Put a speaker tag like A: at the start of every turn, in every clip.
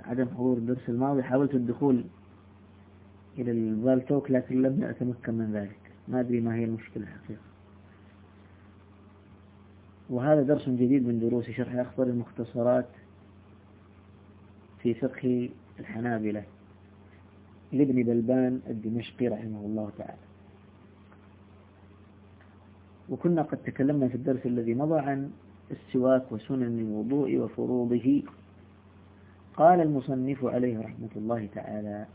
A: عدم حضور الدرس الماضي حاولت الدخول إلى البالتوك لكن لم أتمكن من ذلك، ما أدري ما هي المشكلة حقيقة. وهذا درس جديد من دروس شرح أخبار المختصرات في فقه الحنابلة لابن بلبان الدمشقي رحمه الله تعالى. وكنا قد تكلمنا في الدرس الذي مضى عن السواك وسنن الوضوء وفروضه. قال المصنف عليه رحمة الله تعالى: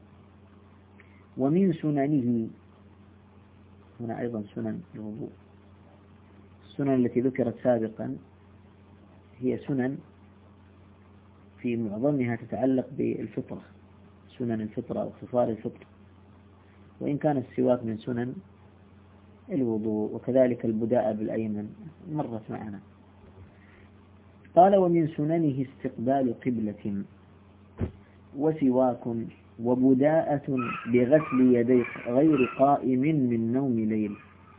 A: ومن سننه، هنا أيضا سنن الوضوء. السنن التي ذكرت سابقا هي سنن في معظمها تتعلق بالفطرة، سنن الفطرة أو خصال الفطرة، وإن كان السواك من سنن الوضوء، وكذلك البداء بالأيمن مرت معنا. قال: ومن سننه استقبال قبلة وسواك وبداءة بغسل يديه غير قائم من نوم ليل،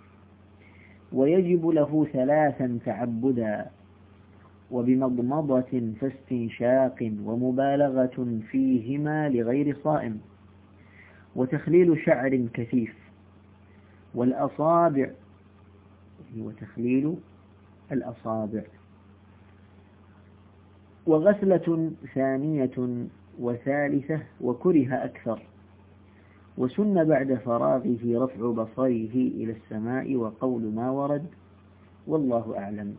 A: ويجب له 3 تعبدا، وبمضمضة فاستنشاق ومبالغة فيهما لغير صائم، وتخليل شعر كثيف والأصابع، وتخليل الأصابع، وغسلة ثانية وثالثة وكره أكثر، وسن بعد فراغه رفع بصره إلى السماء وقول ما ورد، والله أعلم.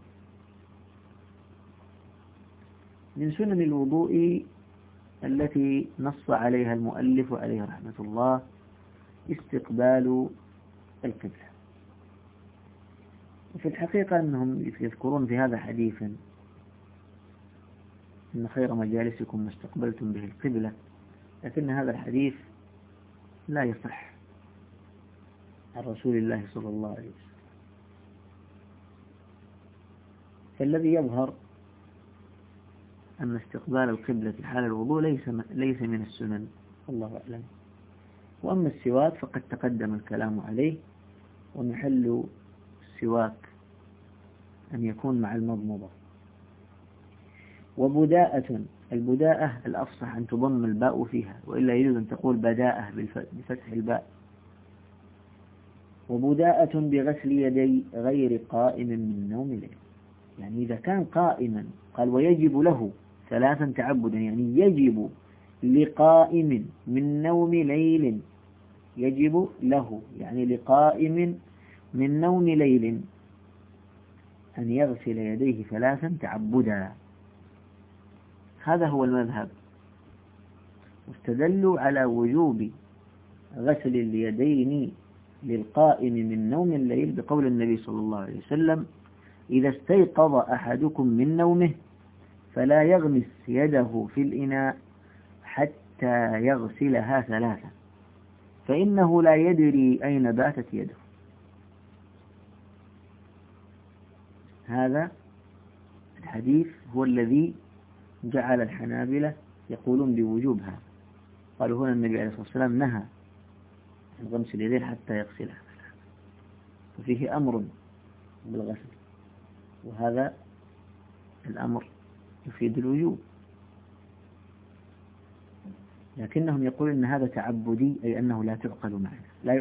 A: من سنن الوضوء التي نص عليها المؤلف عليه رحمة الله استقبال القبلة. وفي الحقيقة أنهم يذكرون في هذا حديثا: إن خير مجالسكم ما استقبلتم به القبلة، لكن هذا الحديث لا يصح عن رسول الله صلى الله عليه وسلم. فالذي يظهر أن استقبال القبلة في حال الوضوء ليس من السنن، الله أعلم. وأما السواك فقد تقدم الكلام عليه، ومحل السواك أن يكون مع المضمضة. وبداءة، البداءة الأفصح أن تضم الباء فيها، وإلا يجوز أن تقول بداءة بفتح الباء. وبداءة بغسل يدي غير قائم من نوم ليل، يعني إذا كان قائما قال ويجب له 3 تعبدا، يعني يجب لقائم من نوم ليل، يجب له يعني لقائم من نوم ليل أن يغسل يديه 3 تعبدا. هذا هو المذهب، واستدلوا على وجوب غسل اليدين للقائم من نوم الليل بقول النبي صلى الله عليه وسلم: إذا استيقظ أحدكم من نومه فلا يغمس يده في الإناء حتى يغسلها 3، فإنه لا يدري أين باتت يده. هذا الحديث هو الذي جعل الحنابلة يقولون بوجوبها. قالوا هنا النبي عليه الصلاة والسلام نهى عن غمس اليدين حتى يغسلها، ففيه أمر بالغسل، وهذا الأمر يفيد الوجوب. لكنهم يقولون أن هذا تعبدي، أي أنه لا تعقل معنى،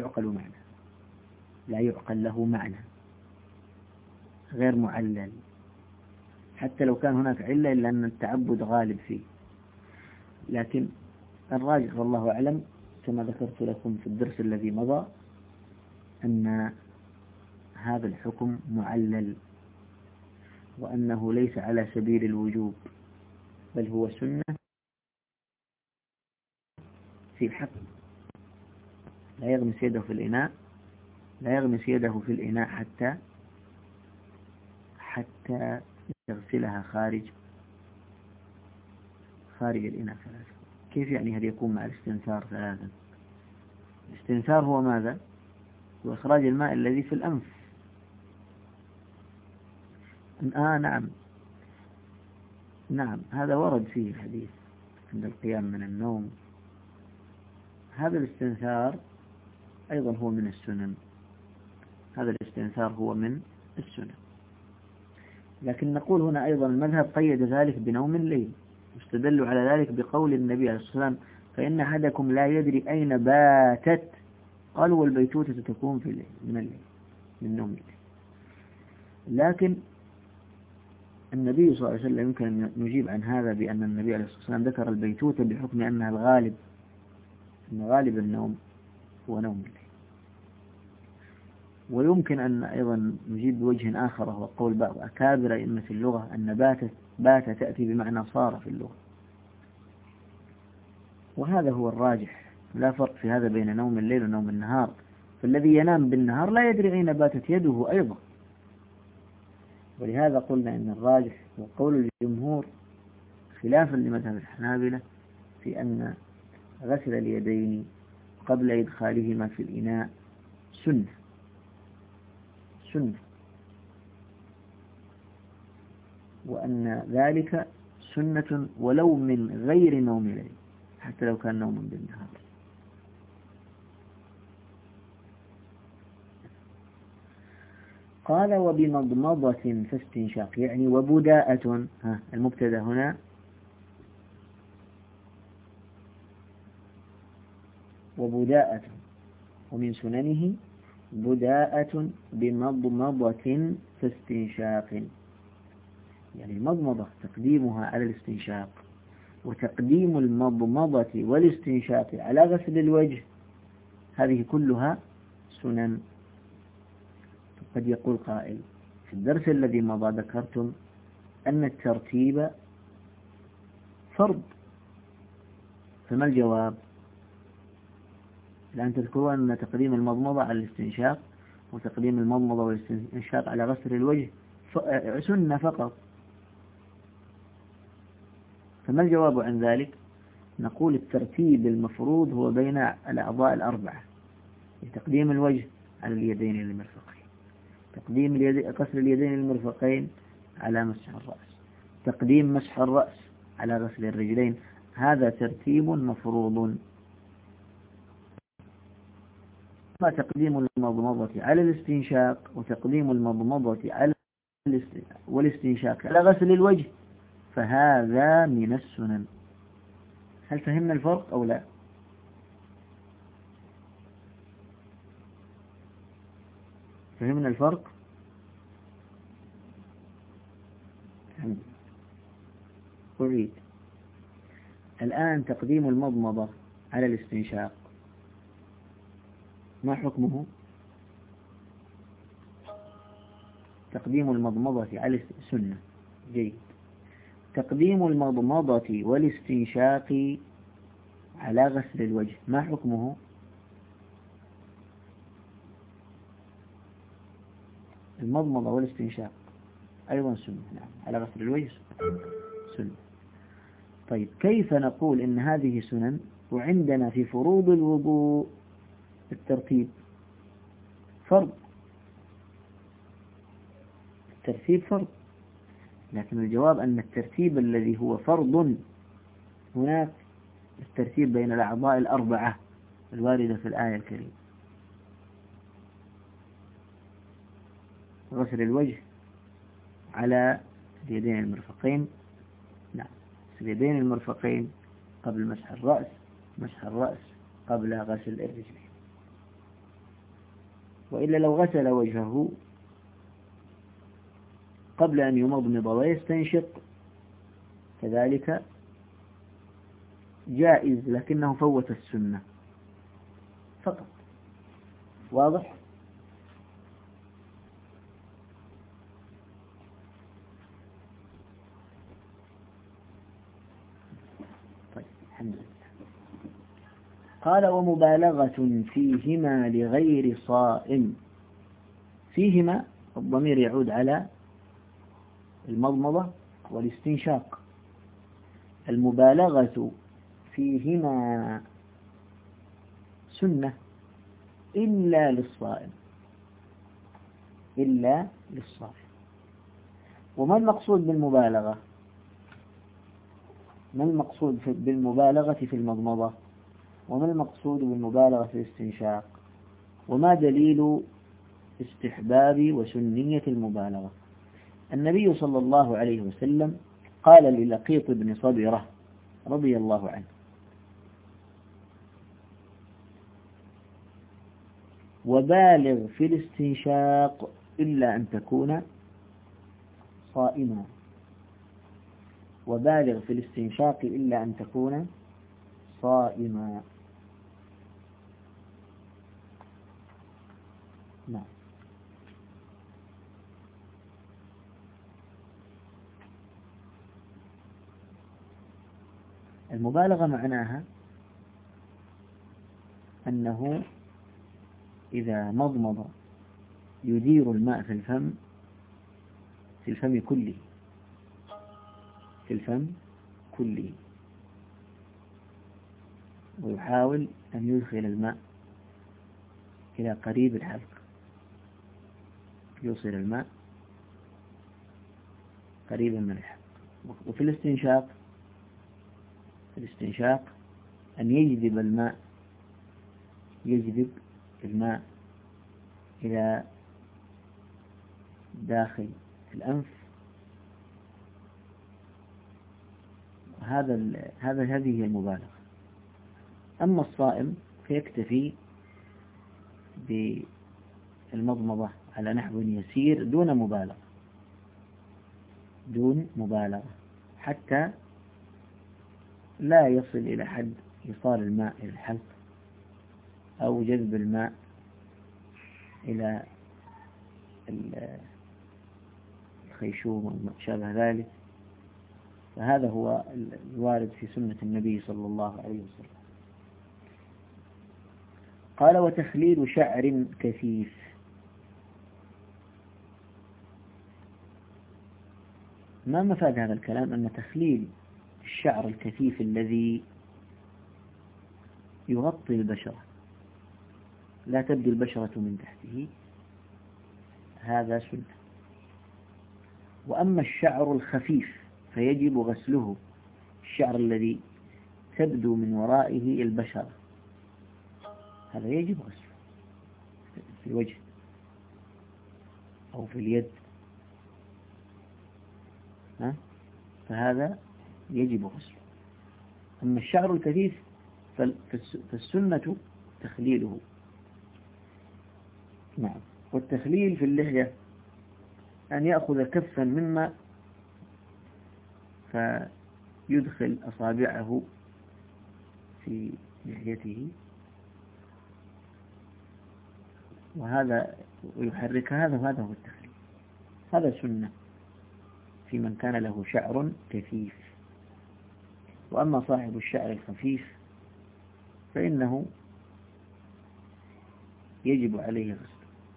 A: لا يعقل له معنى، غير معلل، حتى لو كان هناك علة إلا أن التعبد غالب فيه. لكن الراجح والله أعلم كما ذكرت لكم في الدرس الذي مضى أن هذا الحكم معلل، وأنه ليس على سبيل الوجوب، بل هو سنة في حق. لا يغمس يده في الإناء، لا يغمس يده في الإناء حتى يغسلها خارج الإناء 3. كيف يعني هل يكون مع الاستنثار 3؟ الاستنثار هو ماذا؟ هو إخراج الماء الذي في الأنف. نعم هذا ورد فيه الحديث عند القيام من النوم. هذا الاستنثار أيضا هو من السنن، لكن نقول هنا أيضا المذهب قيد ذلك بنوم الليل، استدلوا على ذلك بقول النبي عليه الصلاة والسلام: فإن أحدكم لا يدري أين باتت. قالوا: والبيتوتة تكون في الليل، من الليل، من نوم الليل. لكن النبي صلى الله عليه وسلم يمكن أن نجيب عن هذا بأن النبي عليه الصلاة والسلام ذكر البيتوتة بحكم أنها الغالب، أن غالب النوم هو نوم الليل. ويمكن أن أيضا نجيب بوجه آخر، وهو قول بعض أكابر أئمة اللغة أن بات تأتي بمعنى صار في اللغة، وهذا هو الراجح. لا فرق في هذا بين نوم الليل ونوم النهار، فالذي ينام بالنهار لا يدري أين باتت يده أيضا. ولهذا قلنا إن الراجح وقول الجمهور خلافا لمذهب الحنابلة في أن غسل اليدين قبل إدخالهما في الإناء سنة، وأن ذلك سنة ولو من غير نوم الليل، حتى لو كان نوم بالنهار. قال: وبمضمضة فاستنشاق، يعني وبداءة. المبتدأ هنا وبداءة، ومن سننه بداءة بمضمضة فاستنشاق، يعني المضمضة تقديمها على الاستنشاق، وتقديم المضمضة والاستنشاق على غسل الوجه، هذه كلها سنن. قد يقول قائل: في الدرس الذي مضى ذكرتم أن الترتيب فرض، فما الجواب؟ الآن تذكرون أن تقديم المضمضة على الاستنشاق وتقديم المضمضة والاستنشاق على غسل الوجه سنة فقط، فما الجواب عن ذلك؟ نقول: الترتيب المفروض هو بين الأعضاء الأربعة، تقديم الوجه على اليدين المرفقين، تقديم غسل اليدين المرفقين على مسح الرأس، تقديم مسح الرأس على غسل الرجلين، هذا ترتيب مفروض. ما تقديم المضمضة على الاستنشاق وتقديم المضمضة على والاستنشاق على غسل الوجه، فهذا من السنن. هل فهمنا الفرق أو لا؟ فهمنا الفرق؟ أعيد. الآن تقديم المضمضة على الاستنشاق ما حكمه؟ تقديم المضمضة على السنة، جيد. تقديم المضمضة والاستنشاق على غسل الوجه ما حكمه؟ المضمضة والاستنشاق أيضا سنة، نعم، على غسل الوجه سنة. طيب، كيف نقول إن هذه سنن وعندنا في فروض الوضوء الترتيب فرض؟ الترتيب فرض، لكن الجواب أن الترتيب الذي هو فرض هناك الترتيب بين الأعضاء الأربعة الواردة في الآية الكريمة: غسل الوجه على اليدين المرفقين، نعم، اليدين المرفقين قبل مسح الرأس، مسح الرأس قبل غسل الرجلين. وإلا لو غسل وجهه قبل أن يمضمض ويستنشق كذلك جائز، لكنه فوت السنة فقط. واضح؟ طيب، الحمد لله. قال: ومبالغة فيهما لغير صائم. فيهما الضمير يعود على المضمضة والاستنشاق. المبالغة فيهما سنة إلا للصائم، إلا للصائم. وما المقصود بالمبالغة؟ ما المقصود بالمبالغة في المضمضة؟ وما المقصود بالمبالغة في الاستنشاق؟ وما دليل استحباب وسنية المبالغة؟ النبي صلى الله عليه وسلم قال للقيط بن صبرة رضي الله عنه: وبالغ في الاستنشاق إلا أن تكون صائما. وبالغ في الاستنشاق إلا أن تكون صائما. نعم. المبالغة معناها أنه إذا مضمض يدير الماء في الفم، في الفم كله، في الفم كله، ويحاول أن يدخل الماء إلى قريب الحلق، يوصل الماء قريبا من الحلق. وفي الاستنشاق، أن يجذب الماء إلى داخل الأنف. هذه هي المبالغة. أما الصائم فيكتفي بالمضمضة على نحو يسير دون مبالغة حتى لا يصل إلى حد إيصال الماء إلى الحلق أو جذب الماء إلى الخيشوم وما شابه ذلك. فهذا هو الوارد في سنة النبي صلى الله عليه وسلم. قال: وتخليل شعر كثيف. ما مفاد هذا الكلام؟ أن تخليل الشعر الكثيف الذي يغطي البشرة، لا تبدو البشرة من تحته، هذا سنة. وأما الشعر الخفيف فيجب غسله، الشعر الذي تبدو من ورائه البشرة، هذا يجب غسله في الوجه أو في اليد، فهذا يجب غسله. أما الشعر الكثيف فالسنة تخليله. نعم. والتخليل في اللحية أن يأخذ كفا مما فيدخل أصابعه في لحيته ويحركها، هذا هو التخليل. هذا سنة في من كان له شعر كثيف. وأما صاحب الشعر الخفيف فإنه يجب عليه غسله.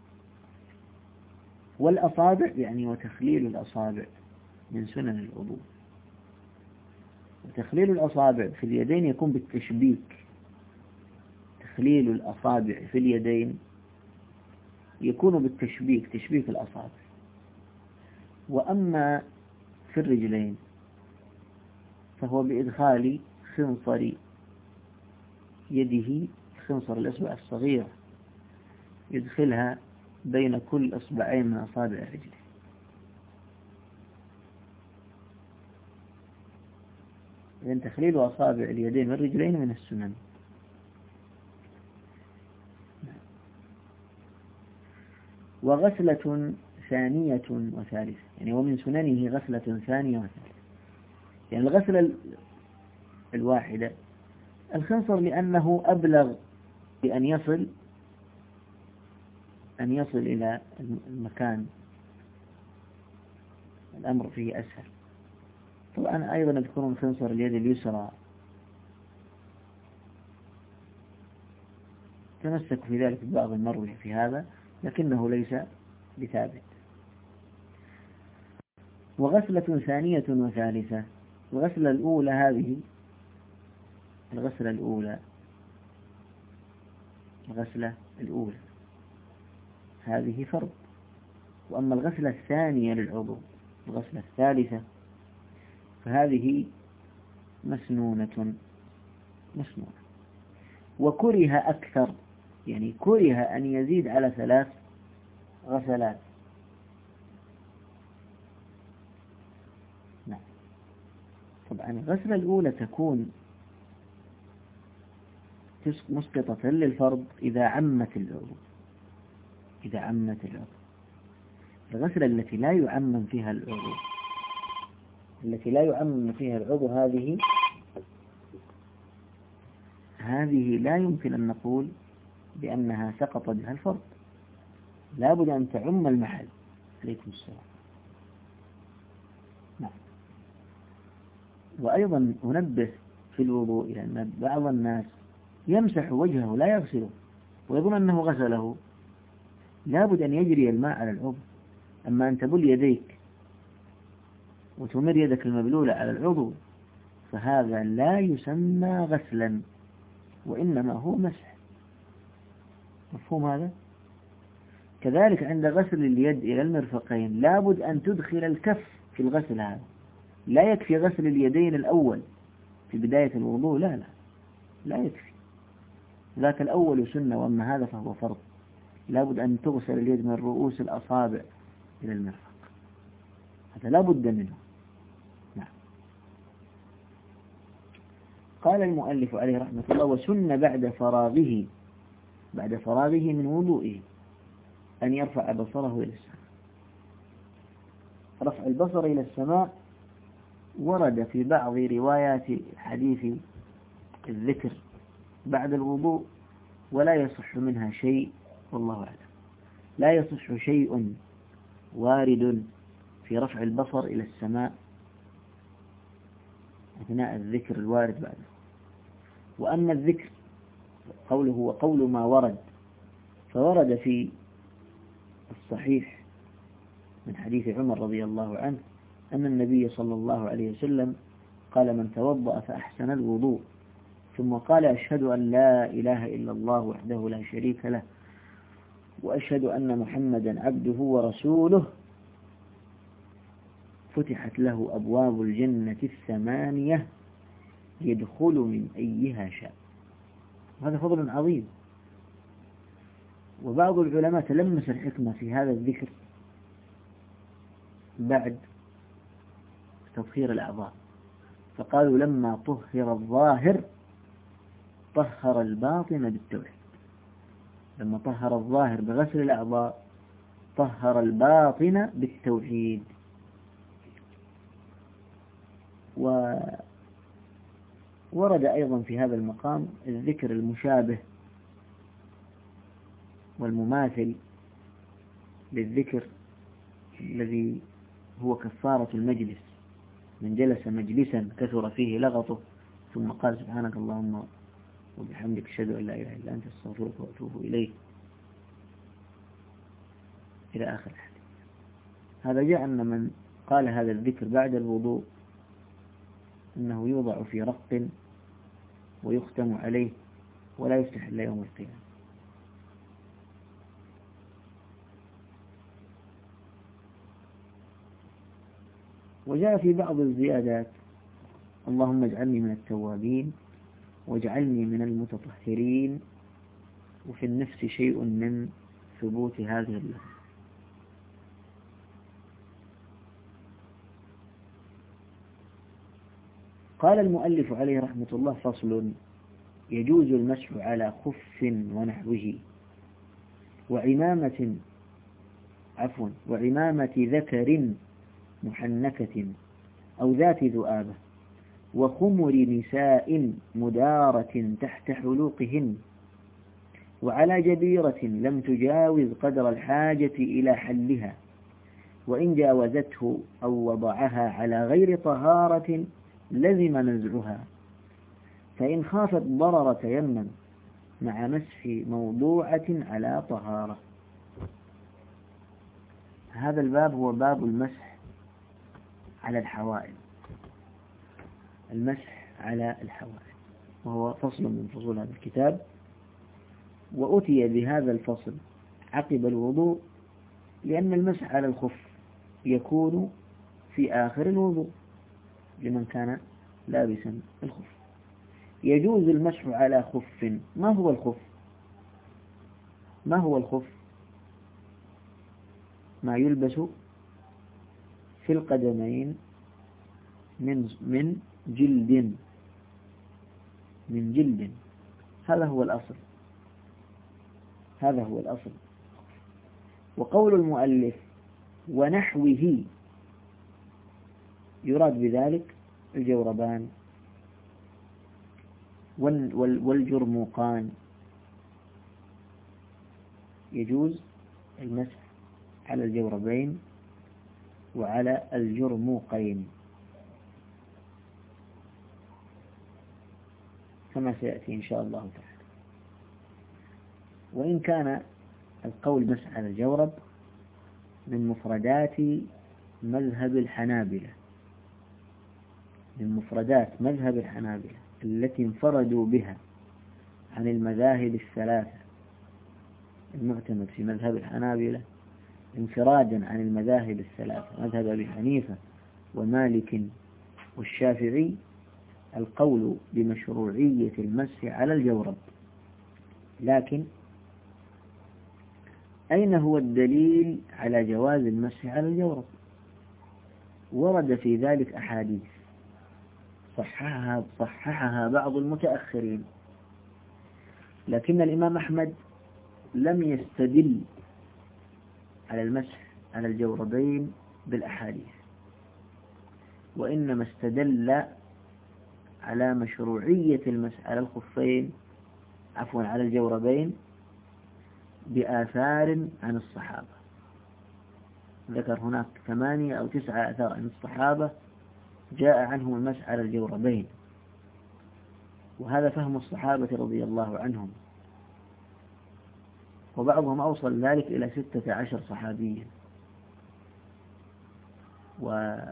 A: والأصابع يعني وتخليل الأصابع من سنن الوضوء. وتخليل الأصابع في اليدين يكون بالتشبيك. تخليل الأصابع في اليدين يكون بالتشبيك، تشبيك الأصابع. وأما في الرجلين فهو بإدخال خنصر يده، خنصر الإصبع الصغير، يدخلها بين كل إصبعين من أصابع الرجل. إذن تخليل أصابع اليدين والرجلين من السنن. وغسلة ثانية وثالثة، يعني ومن سننه غسلة ثانية وثالثة. يعني الغسلة الواحدة الخنصر لأنه أبلغ بأن يصل إلى المكان، الأمر فيه أسهل. طبعا أيضا يذكرون خنصر اليد اليسرى، تمسك في ذلك بعض المروي في هذا لكنه ليس بثابت. وغسلة ثانية وثالثة. الغسلة الأولى هذه فرض. وأما الغسلة الثانية للعضو، الغسلة الثالثة، فهذه مسنونة. وكره أكثر، يعني كره أن يزيد على 3 غسلات. نعم. طبعا الغسلة الأولى تكون مسقطة للفرض إذا عمت العضو، إذا عمت العضو. الغسلة التي لا يعمم فيها العضو، التي لا يعمم فيها العضو، هذه لا يمكن أن نقول بأنها سقط بها الفرض، لا بد أن تعم المحل. عليكم السلام. نعم. وأيضا أنبه في الوضوء إلى أن بعض الناس يمسح وجهه لا يغسله ويظن أنه غسله، لا بد أن يجري الماء على العضو. أما أن تبل يديك وتمر يدك المبلولة على العضو فهذا لا يسمى غسلا، وإنما هو مسح. مفهوم هذا؟ كذلك عند غسل اليد إلى المرفقين لا بد أن تدخل الكف في الغسل هذا، لا يكفي غسل اليدين الأول في بداية الوضوء، لا يكفي، ذاك الأول سنة، وأما هذا فهو فرض. لا بد أن تغسل اليد من رؤوس الأصابع إلى المرفق، هذا لا بد منه. نعم. قال المؤلف عليه رحمة الله: وسن بعد فراغه من وضوئه أن يرفع بصره إلى السماء. رفع البصر إلى السماء ورد في بعض روايات حديث الذكر بعد الوضوء، ولا يصح منها شيء، والله أعلم. لا يصح شيء وارد في رفع البصر إلى السماء أثناء الذكر الوارد بعده. وأما الذكر قوله وقول ما ورد، فورد في الصحيح من حديث عمر رضي الله عنه أن النبي صلى الله عليه وسلم قال: من توضأ فأحسن الوضوء ثم قال: أشهد أن لا إله إلا الله وحده لا شريك له وأشهد أن محمدا عبده ورسوله، فتحت له أبواب الجنة 8 يدخل من أيها شاء. هذا فضل عظيم. وبعض العلماء تلمس الحكمة في هذا الذكر بعد تطهير الأعضاء، فقالوا: لما طهر الظاهر طهر الباطن بالتوحيد. لما طهر الظاهر بغسل الأعضاء طهر الباطن بالتوحيد. وورد أيضا في هذا المقام الذكر المشابه والمماثل للذكر الذي هو كفارة المجلس: من جلس مجلسا كثر فيه لغطه ثم قال: سبحانك اللهم وبحمدك أشهد أن لا إله إلا أنت أستغفرك وأتوب إليك، إلى آخر الحديث. هذا جاء أن من قال هذا الذكر بعد الوضوء أنه يوضع في رق ويختم عليه ولا يفتح إلا يوم القيامة. وجاء في بعض الزيادات: اللهم اجعلني من التوابين واجعلني من المتطهرين. وفي النفس شيء من ثبوت هذه اللفظ. قال المؤلف عليه رحمة الله: فصل: يجوز المسح على خف ونحوه وعمامة ذكر محنكة أو ذات ذؤابة وخمر نساء مدارة تحت حلوقهن وعلى جبيرة لم تجاوز قدر الحاجة إلى حلها، وإن جاوزته أو وضعها على غير طهارة لزم نزعها، فإن خافت ضرر تيمم مع مسح موضوعة على طهارة. هذا الباب هو باب المسح على الحوائل، المسح على الحوائل، وهو فصل من فصول هذا الكتاب. وأتي بهذا الفصل عقب الوضوء لأن المسح على الخف يكون في آخر الوضوء لمن كان لابسا الخف. يجوز المسح على خف. ما هو الخف؟ ما هو الخف؟ ما يلبس في القدمين من جلد، من جلد، هذا هو الأصل، هذا هو الأصل. وقول المؤلف ونحوه يراد بذلك الجوربان والجرموقان، يجوز المسح على الجوربين وعلى الجرموقين كما سيأتي إن شاء الله تعالى. وإن كان القول مسح على الجورب من مفردات مذهب الحنابلة، من مفردات مذهب الحنابلة التي انفردوا بها عن المذاهب الثلاثة المعتمد في مذهب الحنابلة، انفرادا عن المذاهب الثلاثة مذهب أبي حنيفة ومالك والشافعي، القول بمشروعية المسح على الجورب. لكن أين هو الدليل على جواز المسح على الجورب؟ ورد في ذلك أحاديث صححها بعض المتأخرين، لكن الإمام أحمد لم يستدل على المسح على الجوربين بالأحاديث، وإنما استدل على مشروعية المسح على الخفين على الجوربين بآثار عن الصحابة. ذكر هناك 8 أو 9 آثار عن الصحابة جاء عنهم المسح على الجوربين، وهذا فهم الصحابة رضي الله عنهم، وبعضهم أوصل ذلك إلى 16 صحابيا، وهذا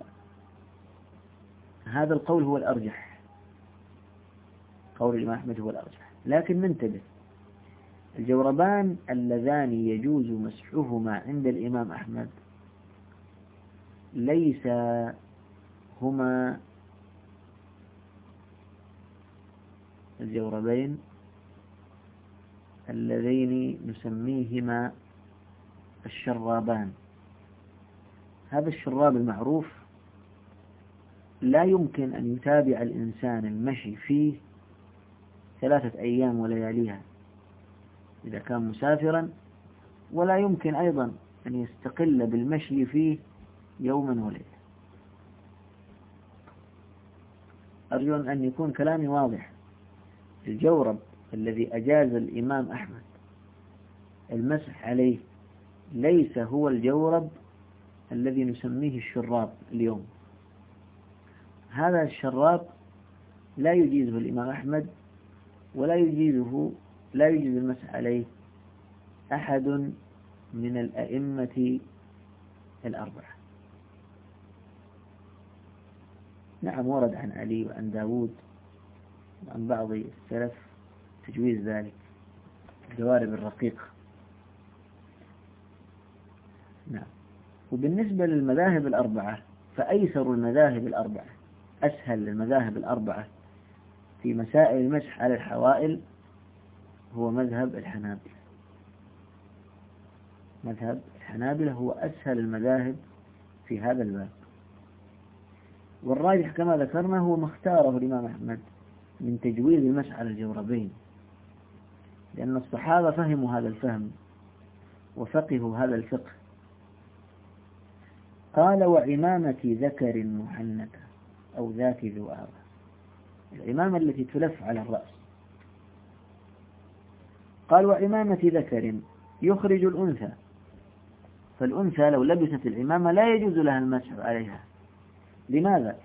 A: القول هو الأرجح، قول الإمام أحمد هو الأرجح. لكن ننتبه، الجوربان اللذان يجوز مسحهما عند الإمام أحمد ليس هما الجوربين اللذين نسميهما الشرابان. هذا الشراب المعروف لا يمكن أن يتابع الإنسان المشي فيه 3 أيام ولياليها إذا كان مسافرا، ولا يمكن أيضا أن يستقل بالمشي فيه يوما وليلة. أرجو أن يكون كلامي واضح. الجورب الذي أجاز الإمام أحمد المسح عليه ليس هو الجورب الذي نسميه الشراب اليوم. هذا الشراب لا يجيزه الإمام أحمد، ولا يجيز المسح عليه أحد من الأئمة الأربعة. نعم، ورد عن علي وعن داود وعن بعض السلف تجويز ذلك، الجوارب الرقيقة. نعم. وبالنسبة للمذاهب الأربعة فأيسر المذاهب الأربعة، أسهل المذاهب الأربعة في مسائل المسح على الحوائل هو مذهب الحنابلة. مذهب الحنابلة هو أسهل المذاهب في هذا الباب، والراجح كما ذكرنا هو ما اختاره الإمام أحمد من تجويز المسح على الجوربين، لأن الصحابة فهموا هذا الفهم وفقهوا هذا الفقه. قال وعمامة ذكر محنكة أو ذات ذؤابة، العمامة التي تلف على الرأس. قال وعمامة ذكر يخرج الأنثى، فالأنثى لو لبست العمامة لا يجوز لها المسح عليها. لماذا؟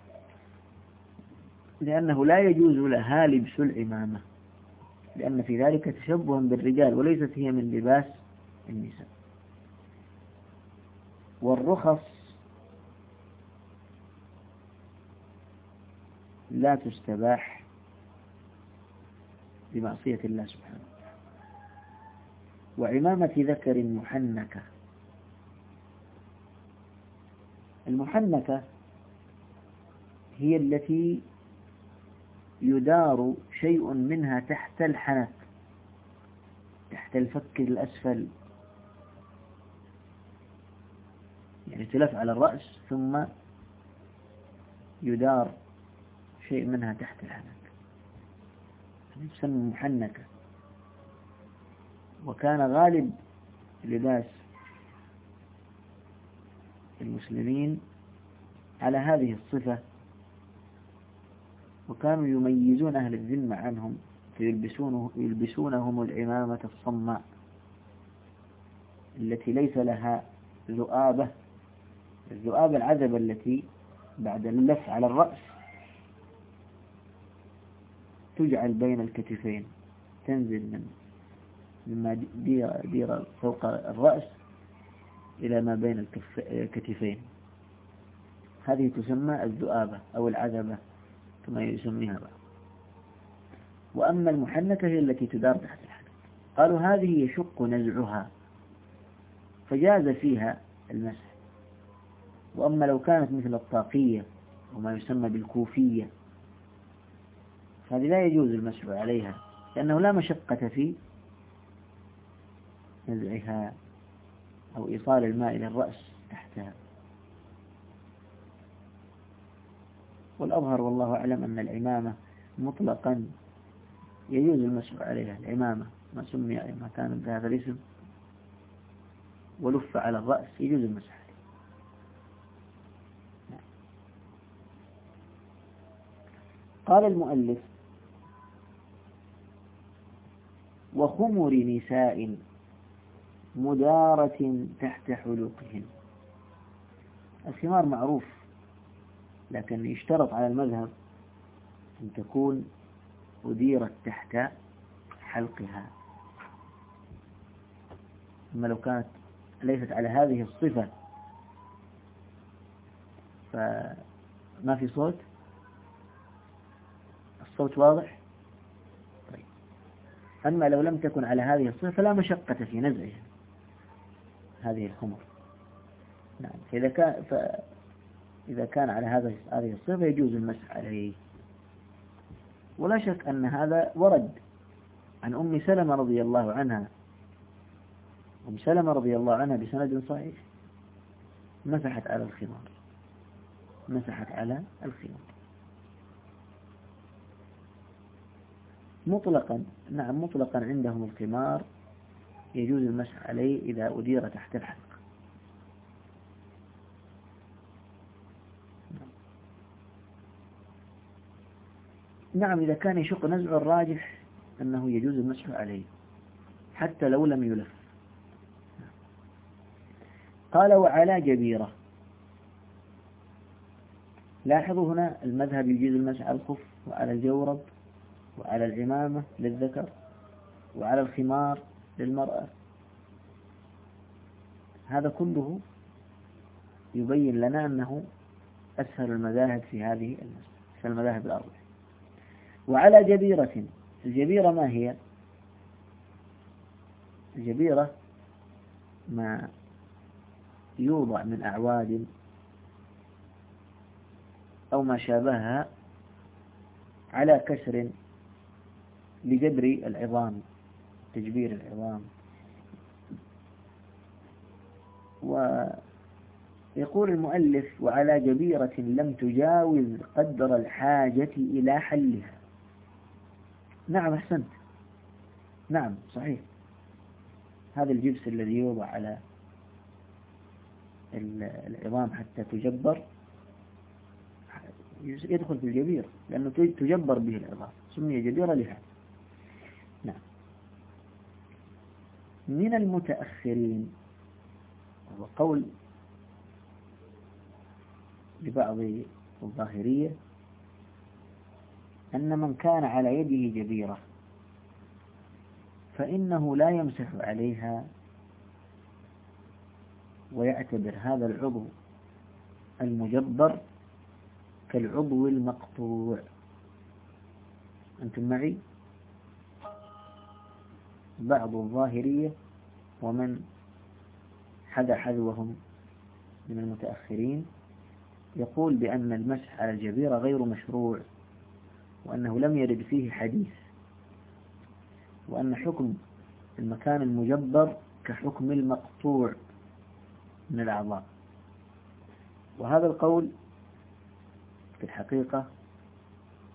A: لأنه لا يجوز لها لبس العمامة، لأن في ذلك تشبها بالرجال وليست هي من لباس النساء. والرخص لا تستباح بمعصية الله سبحانه. وعمامة ذكر محنكة، المحنكة هي التي يدار شيء منها تحت الحنك، تحت الفك الأسفل، يعني تلف على الرأس ثم يدار شيء منها تحت الحنك، تسمى محنكة. وكان غالب لباس المسلمين على هذه الصفة، وكانوا يميزون أهل الذمة عنهم فيلبسونهم العمامة الصماء التي ليس لها ذؤابة. الذؤابة العذبة التي بعد اللف على الرأس تجعل بين الكتفين، تنزل مما دير فوق الرأس إلى ما بين الكتفين، هذه تسمى الذؤابة أو العذبة كما يسميها بعض. وأما المحنكة هي التي تدار تحت الحنك. قالوا هذه يشق نزعها فجاز فيها المسح. وأما لو كانت مثل الطاقية وما يسمى بالكوفية فهذه لا يجوز المسح عليها، لأنه لا مشقة في نزعها أو إيصال الماء إلى الرأس تحتها. والأظهر والله أعلم أن العمامة مطلقا يجوز المسح عليها. العمامة ما سمي ما كان بهذا الاسم ولف على الرأس يجوز المسح عليه. قال المؤلف: وخمر نساء مدارة تحت حلوقهن. الخمار معروف، لكن يشترط على المذهب أن تكون أديرت تحت حلقها. أما لو كانت ليست على هذه الصفة فما في صوت. الصوت واضح؟ طيب. أما لو لم تكن على هذه الصفة فلا مشقة في نزعها هذه الخمر. نعم. إذا كان على هذه الصفة يجوز المسح عليه. ولا شك أن هذا ورد عن أم سلمة رضي الله عنها. أم سلمة رضي الله عنها بسند صحيح مسحت على الخمار، مسحت على الخمار مطلقا. نعم مطلقا عندهم الخمار يجوز المسح عليه إذا أدير تحت الحلق. نعم إذا كان يشق نزع الراجح أنه يجوز المسح عليه حتى لو لم يلف. قال: وعلى جبيرة. لاحظوا هنا المذهب يجوز المسح على الخف وعلى الجورب وعلى العمامة للذكر وعلى الخمار للمرأة. هذا كله يبين لنا أنه أسهل المذاهب في هذه المسألة، أسهل المذاهب الأربعة. وعلى جبيرة. الجبيرة ما هي؟ الجبيرة ما يوضع من أعواد أو ما شابهها على كسر لجبر العظام، تجبير العظام. ويقول المؤلف: وعلى جبيرة لم تجاوز قدر الحاجة إلى حلها. نعم أحسنت، نعم صحيح. هذا الجبس الذي يوضع على العظام حتى تجبر يدخل في الجبير، لأنه تجبر به العظام، سمي جبيرة لهذا. نعم. من المتأخرين وقول لبعض الظاهرية أن من كان على يده جبيرة فإنه لا يمسح عليها ويعتبر هذا العضو المجبر كالعضو المقطوع. أنتم معي؟ بعض الظاهرية ومن حذا حذوهم من المتأخرين يقول بأن المسح على الجبيرة غير مشروع، وأنه لم يرد فيه حديث، وأن حكم المكان المجبر كحكم المقطوع من الأعضاء. وهذا القول في الحقيقة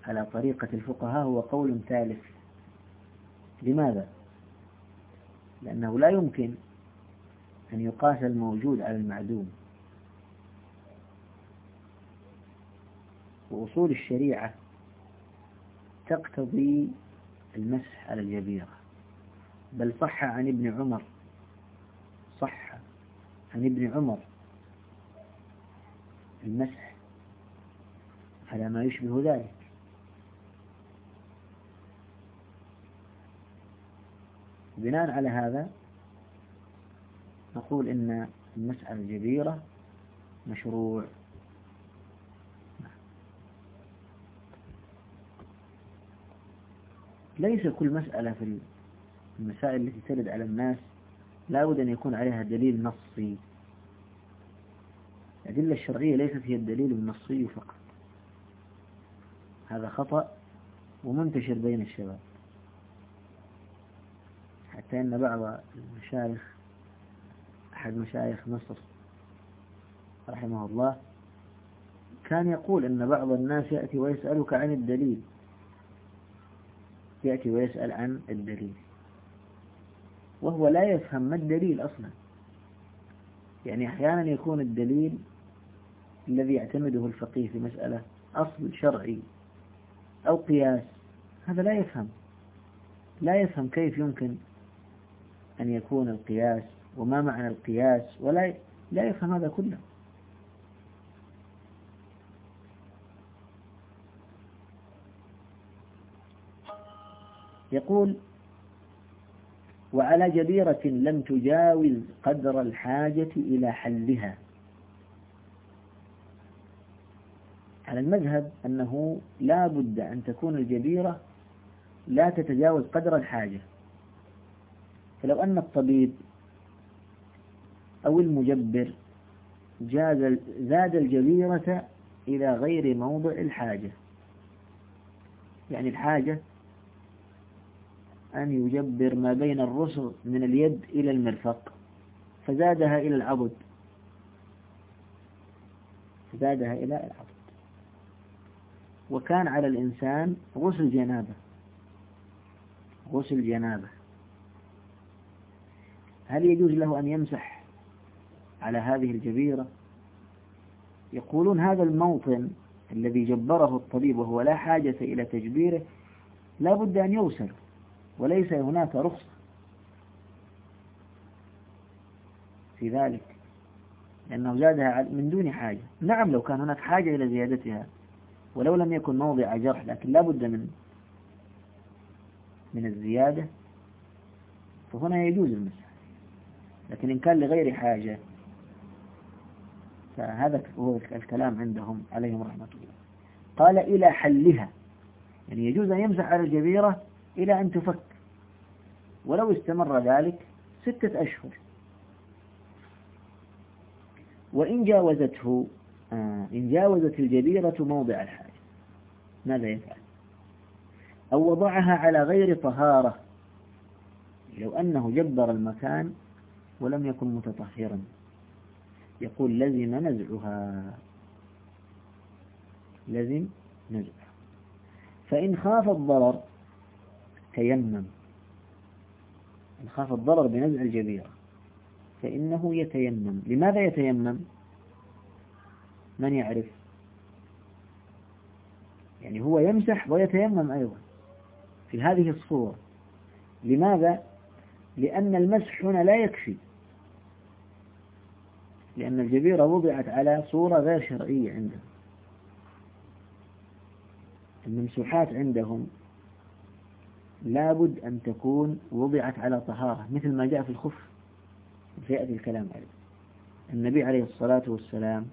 A: على طريقة الفقهاء هو قول ثالث. لماذا؟ لأنه لا يمكن أن يقاس الموجود على المعدوم، وأصول الشريعة تقتضي المسح على الجبيرة. بل صح عن ابن عمر المسح على ما يشبه ذلك. بناء على هذا نقول إن المسح على الجبيرة مشروع. ليس كل مسألة في المسائل التي ترد على الناس لا بد أن يكون عليها دليل نصي. الأدلة الشرعية ليست هي الدليل النصي فقط. هذا خطأ ومنتشر بين الشباب، حتى أن بعض المشايخ، أحد مشايخ مصر رحمه الله، كان يقول أن بعض الناس يأتي ويسألك عن الدليل، يأتي ويسأل عن الدليل وهو لا يفهم ما الدليل أصلا. يعني أحيانا يكون الدليل الذي يعتمده الفقيه في مسألة أصل شرعي أو قياس، هذا لا يفهم كيف يمكن أن يكون القياس وما معنى القياس، لا يفهم هذا كله. يقول: وعلى جبيرة لم تجاوز قدر الحاجة إلى حلها. على المذهب أنه لا بد أن تكون الجبيرة لا تتجاوز قدر الحاجة. فلو أن الطبيب أو المجبر زاد الجبيرة إلى غير موضع الحاجة، يعني الحاجة أن يجبر ما بين الرسغ من اليد إلى المرفق، فزادها إلى العضد، وكان على الإنسان غسل جنابة، هل يجوز له أن يمسح على هذه الجبيرة؟ يقولون هذا الموطن الذي جبره الطبيب وهو لا حاجة إلى تجبيره لا بد أن يغسل، وليس هناك رخصة في ذلك، لأنه زادها من دون حاجة. نعم لو كان هناك حاجة إلى زيادتها ولو لم يكن موضع جرح، لكن لا بد من الزيادة، فهنا يجوز المسح. لكن إن كان لغير حاجة فهذا هو الكلام عندهم عليهم رحمة الله. قال: إلى حلها، يعني يجوز أن يمسح على الجبيرة إلى أن تفك، ولو استمر ذلك 6 أشهر. وإن إن جاوزت الجبيرة موضع الحاجة ماذا يفعل؟ أو وضعها على غير طهارة، لو أنه جبر المكان ولم يكن متطهرا، يقول لزم نزعها. فإن خاف الضرر تيمم، إن خاف الضرر بنزع الجبيرة فإنه يتيمم. لماذا يتيمم؟ من يعرف؟ يعني هو يمسح ويتيمم أيضا في هذه الصورة. لماذا؟ لأن المسح هنا لا يكفي، لأن الجبيرة وضعت على صورة غير شرعية عندهم. الممسوحات عندهم لابد أن تكون وضعت على طهارة، مثل ما جاء في الخف سيأتي الكلام عليه. النبي عليه الصلاة والسلام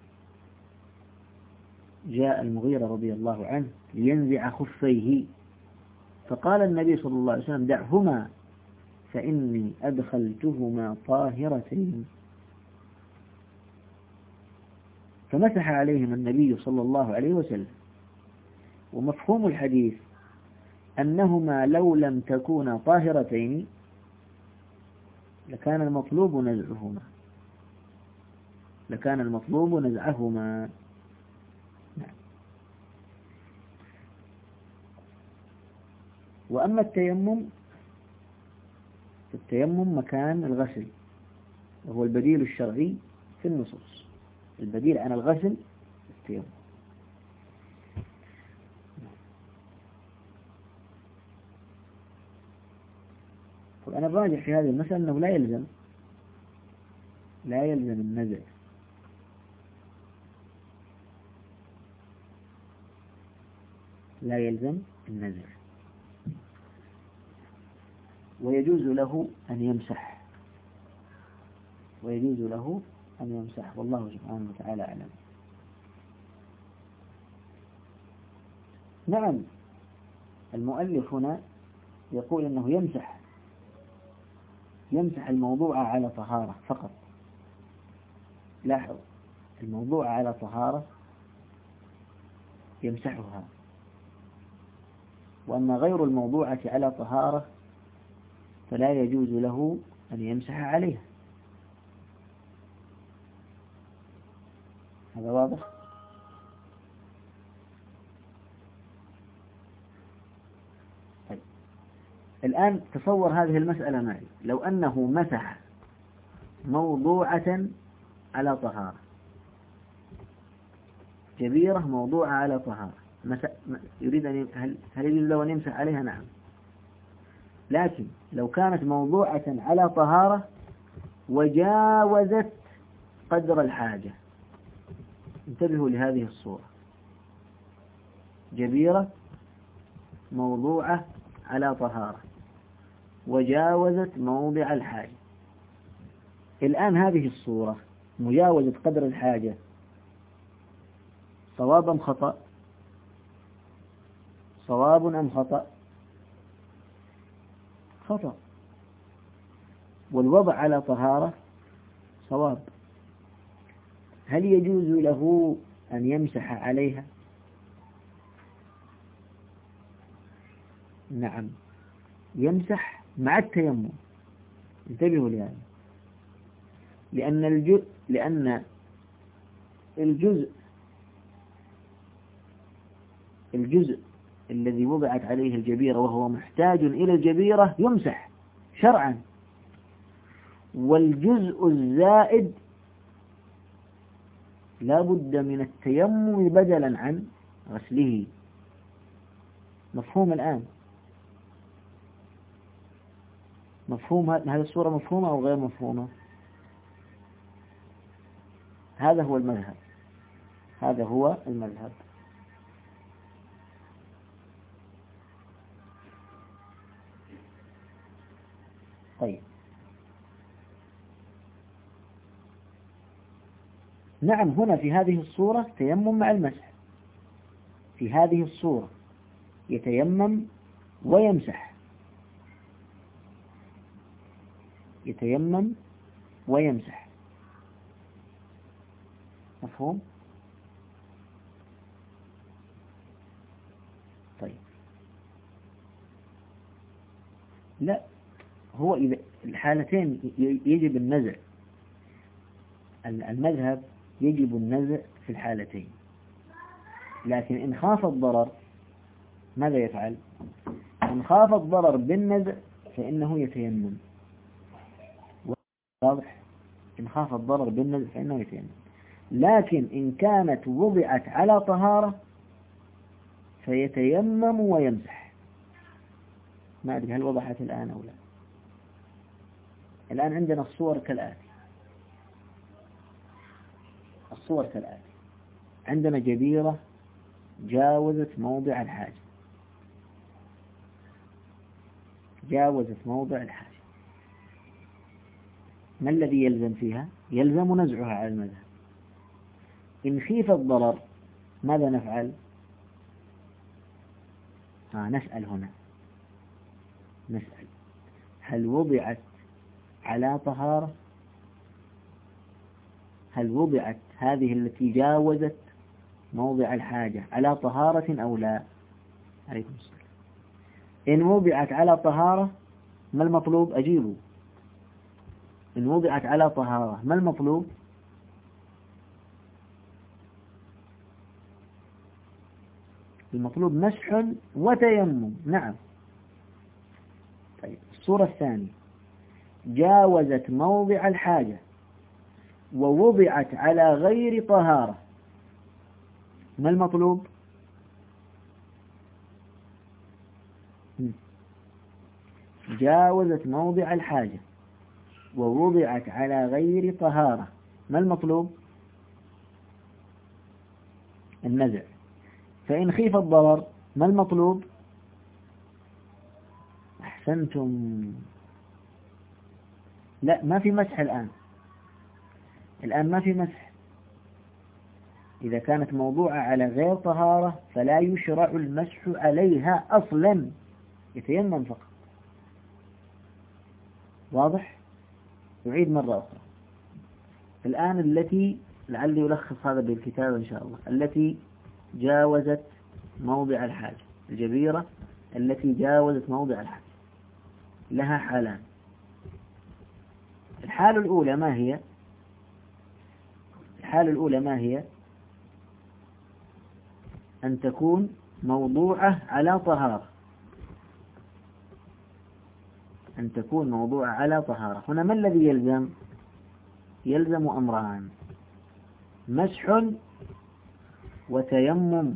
A: جاء المغيرة رضي الله عنه لينزع خفيه، فقال النبي صلى الله عليه وسلم: دعهما فإني أدخلتهما طاهرتين. فمسح عليهما النبي صلى الله عليه وسلم. ومفهوم الحديث أنهما لو لم تكونا طاهرتين لكان المطلوب نزعهما. نعم. وأما التيمم التيمم مكان الغسل، وهو البديل الشرعي في النصوص. البديل عن الغسل التيمم. طب أنا الراجح في هذه المسألة أنه لا يلزم النزع. لا يلزم النزع، ويجوز له أن يمسح، والله سبحانه وتعالى أعلم. نعم، المؤلف هنا يقول أنه يمسح الموضوع على طهارة فقط. لاحظ، الموضوع على طهارة يمسحها، وأما غير الموضوعة على طهارة فلا يجوز له أن يمسح عليها. هذا واضح؟ طيب. الآن تصور هذه المسألة معي، لو أنه مسح موضوعة على طهارة، جبيرة موضوعة على طهارة، يريد هل يجوز له أن يمسح عليها؟ نعم. لكن لو كانت موضوعة على طهارة وجاوزت قدر الحاجة، انتبهوا لهذه الصورة، جبيرة موضوعة على طهارة وجاوزت موضع الحاجة. الآن هذه الصورة مجاوزة قدر الحاجة صواب أم خطأ؟ صواب أم خطأ؟ خطأ. والوضع على طهارة صواب. هل يجوز له أن يمسح عليها؟ نعم، يمسح مع التيمم. انتبهوا لهذا، لأن الجزء الذي وضعت عليه الجبيرة وهو محتاج إلى الجبيرة يمسح شرعا، والجزء الزائد لا بد من التيمم بدلا عن غسله. مفهوم الآن؟ مفهوم هذه الصورة؟ مفهومة أو غير مفهومة؟ هذا هو المذهب. طيب، نعم، هنا في هذه الصورة تيمم مع المسح. في هذه الصورة يتيمم ويمسح، مفهوم؟ طيب، لا، هو إذا الحالتين يجب النزع. المذهب يجب النزع في الحالتين، لكن إن خاف الضرر ماذا يفعل؟ إن خاف الضرر بالنزع فإنه يتيمم. واضح؟ إن خاف الضرر بالنزع فإنه يتيمم. لكن إن كانت وضعت على طهارة فيتيمم ويمسح. ما أدري هل وضحت الآن أو لا. الآن عندنا الصور كالآتي. عندنا جبيرة جاوزت موضع الحاجة، ما الذي يلزم فيها؟ يلزم نزعها على المذهب. إن خيف الضرر ماذا نفعل؟ نسأل هنا، هل وضعت على طهارة؟ هل وضعت هذه التي جاوزت موضع الحاجة على طهارة أو لا؟ عليكم السلام. إن وضعت على طهارة ما المطلوب؟ أجيبوا. إن وضعت على طهارة ما المطلوب؟ المطلوب مسح وتيمم. نعم، طيب الصورة الثانية جاوزت موضع الحاجة ووضعت على غير طهارة، ما المطلوب؟ جاوزت موضع الحاجة ووضعت على غير طهارة، ما المطلوب؟ النزع. فإن خيف الضرر ما المطلوب؟ أحسنتم. لا، ما في مسح الآن ما في مسح. إذا كانت موضوعة على غير طهارة فلا يشرع المسح عليها أصلا، يتيمم فقط. واضح؟ أعيد مرة أخرى. الآن التي لعلي يلخص هذا بالكتاب إن شاء الله، التي جاوزت موضع الحاجة، الجبيرة التي جاوزت موضع الحاجة لها حالان. الحالة الأولى ما هي؟ الحالة الأولى ما هي؟ أن تكون موضوعة على طهارة، أن تكون موضوعة على طهارة. هنا ما الذي يلزم؟ يلزم أمران: مسح وتيمم.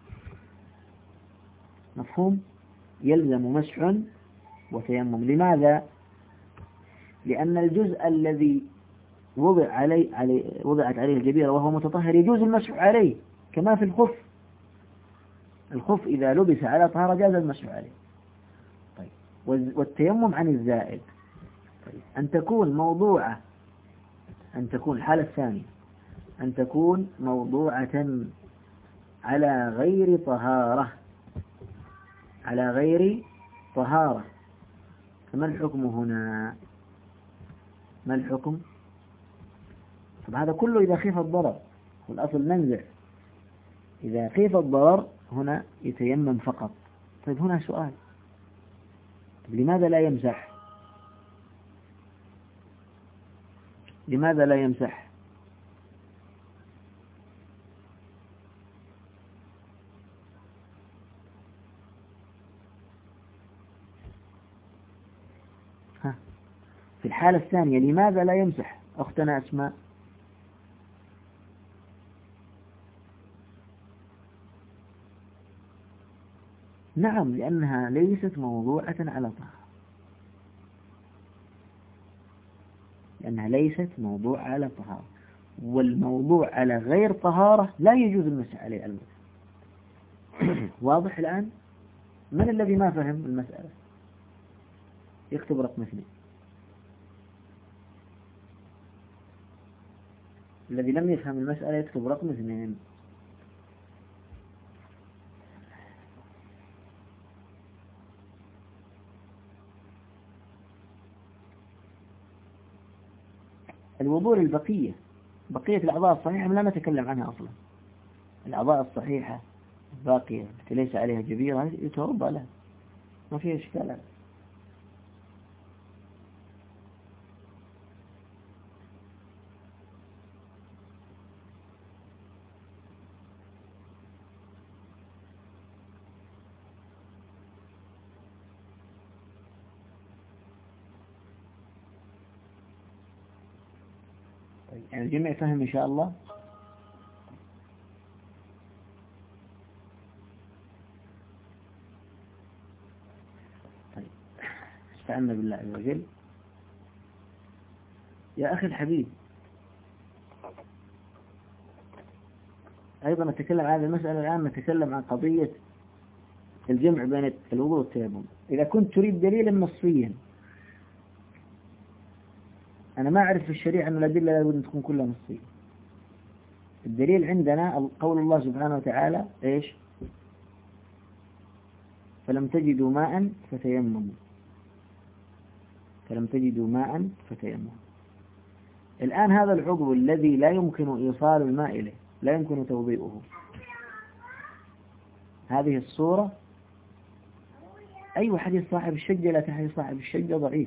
A: مفهوم؟ يلزم مسح وتيمم. لماذا؟ لأن الجزء الذي وضعت عليه الجبيرة وهو متطهر يجوز المسح عليه، كما في الخف. الخف إذا لبس على طهارة جاز المسح عليه. طيب، والتيمم عن الزائد. طيب، أن تكون الحالة الثانية أن تكون موضوعة على غير طهارة، على غير طهارة. فما الحكم هنا؟ ما الحكم؟ طب هذا كله إذا خيف الضرر، والأصل ننزع. إذا خيف الضرر هنا يتيمم فقط. طيب هنا سؤال: لماذا لا يمسح؟ لماذا لا يمسح؟ في الحالة الثانية لماذا لا يمسح أختنا أسماء؟ نعم، لأنها ليست موضوعة على طهارة. لأنها ليست موضوع على طهارة، والموضوع على غير طهارة لا يجوز المسح عليه المسح. واضح الآن؟ من الذي ما فهم المسألة يكتب رقم 2. الذي لم يفهم المسألة يكتب رقم 2. الوضوء للبقية، بقية الأعضاء الصحيحة لا نتكلم عنها أصلا. الأعضاء الصحيحة الباقية التي ليس عليها جبيرة يتوضأ لها، ما فيها إشكال. طيب، يعني الجميع فهم إن شاء الله. طيب، استعنا بالله عز وجل. يا أخي الحبيب، أيضا نتكلم عن هذه المسألة الآن. نتكلم عن قضية الجمع بين الوضوء والتيمم. إذا كنت تريد دليلا نصيا، أنا ما أعرف في الشريعة أن الأدلة لابد أن تكون كلها نصية. الدليل عندنا قول الله سبحانه وتعالى إيش؟ فلم تجدوا ماء فتيمموا. فلم تجدوا ماء فتيمموا. الآن هذا العضو الذي لا يمكن إيصال الماء إليه، لا يمكن توضيئه، هذه الصورة أيوة حديث صاحب الشجة، لكن حديث صاحب الشجة ضعيف.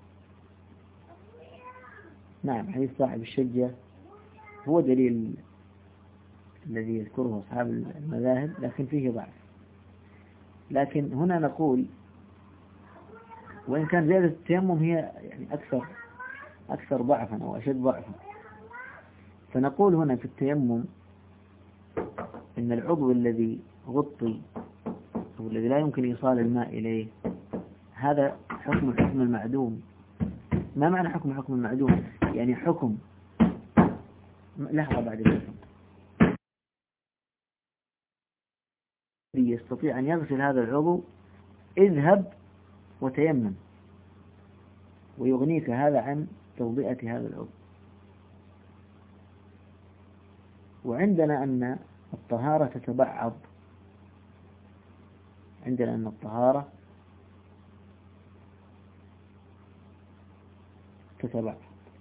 A: نعم، حديث صاحب الشجة هو دليل الذي يذكره أصحاب المذاهب، لكن فيه ضعف. لكن هنا نقول وإن كان زيادة التيمم هي يعني أكثر ضعفا أو أشد ضعفا. فنقول هنا في التيمم إن العضو الذي غطي أو الذي لا يمكن إيصال الماء إليه هذا حكم المعدوم. ما معنى حكم المعدوم؟ يعني حكم لحظة بعد الاسم يستطيع أن يغسل هذا العضو اذهب وتيمم، ويغنيك هذا عن توضئة هذا العضو. وعندنا أن الطهارة تتبعض، عندنا أن الطهارة تتبعض.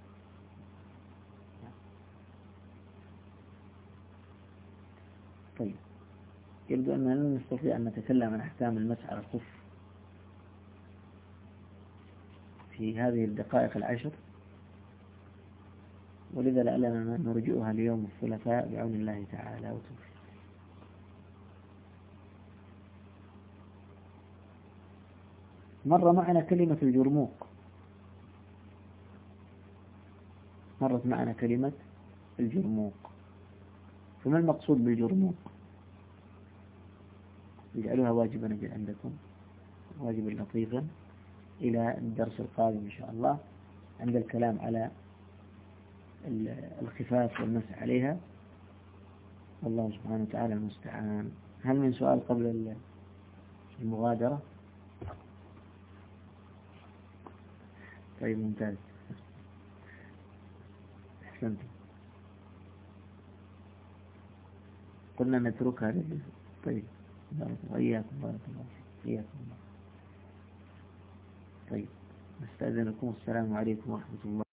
A: طيب، يبدو أننا لن نستطيع أن نتكلم عن أحكام المسح على الخف في هذه الدقائق العشر، ولذا لعلنا نرجئها اليوم الثلاثاء بعون الله تعالى وتوفيقه. مر معنا كلمة الجرموق، مرت معنا كلمة الجرموق. فما المقصود بالجرموق؟ اجعلوها واجبا عندكم، واجبا لطيفا إلى الدرس القادم إن شاء الله عند الكلام على الخفاف والمسح عليها، والله سبحانه وتعالى المستعان. هل من سؤال قبل المغادرة؟ طيب ممتاز، أحسنت. قلنا نتركها طيب، بارك الله إياكم، بارك الله إياكم. طيب، نستأذنكم، السلام عليكم ورحمة الله.